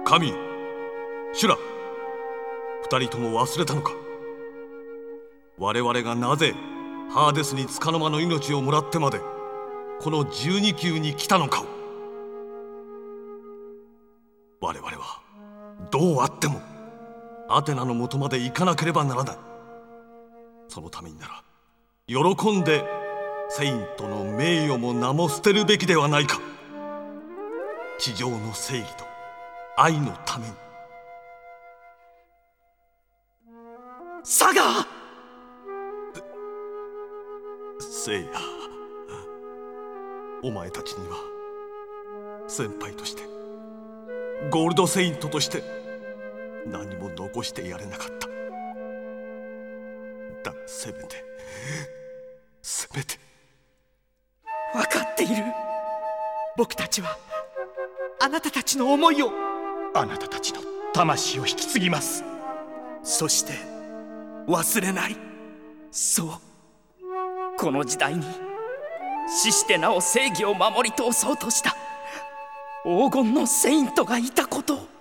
神、シュラ、二人とも忘れたのか。我々がなぜハーデスに束の間の命をもらってまでこの12宮に来たのかを。我々はどうあってもアテナのもとまで行かなければならない。そのためになら喜んでセイントの名誉も名も捨てるべきではないか。地上の正義と愛のために。 サガ！ セイヤ、お前たちには先輩としてゴールドセイントとして何も残してやれなかった。だがせめて分かっている。僕たちはあなたたちの思いを、 あなたたちの魂を引き継ぎます。 そして忘れない。そう、この時代に死してなお正義を守り通そうとした黄金のセイントがいたことを。